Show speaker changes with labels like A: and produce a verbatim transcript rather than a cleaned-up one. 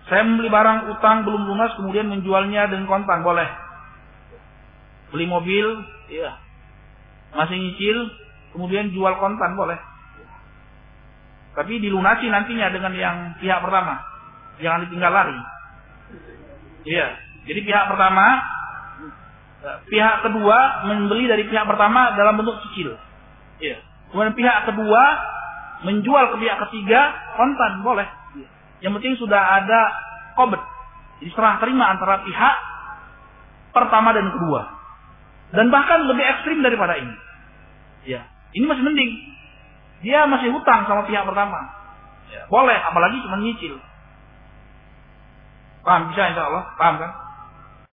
A: Saya membeli barang utang belum lunas kemudian menjualnya dengan kontan, boleh. Beli mobil, iya, masih nyicil, kemudian jual kontan, boleh. Tapi dilunasi nantinya dengan yang pihak pertama, jangan ditinggal lari. Iya, jadi pihak pertama, pihak kedua membeli dari pihak pertama dalam bentuk cicil. Iya. Kemudian pihak kedua menjual ke pihak ketiga kontan, boleh. Yang penting sudah ada qobd, jadi serah terima antara pihak pertama dan kedua. Dan bahkan lebih ekstrim daripada ini. Ya, ini masih mending. Dia masih hutang sama pihak pertama. Ya, boleh, apalagi cuma nyicil. Paham bisa insya Allah? Paham kan?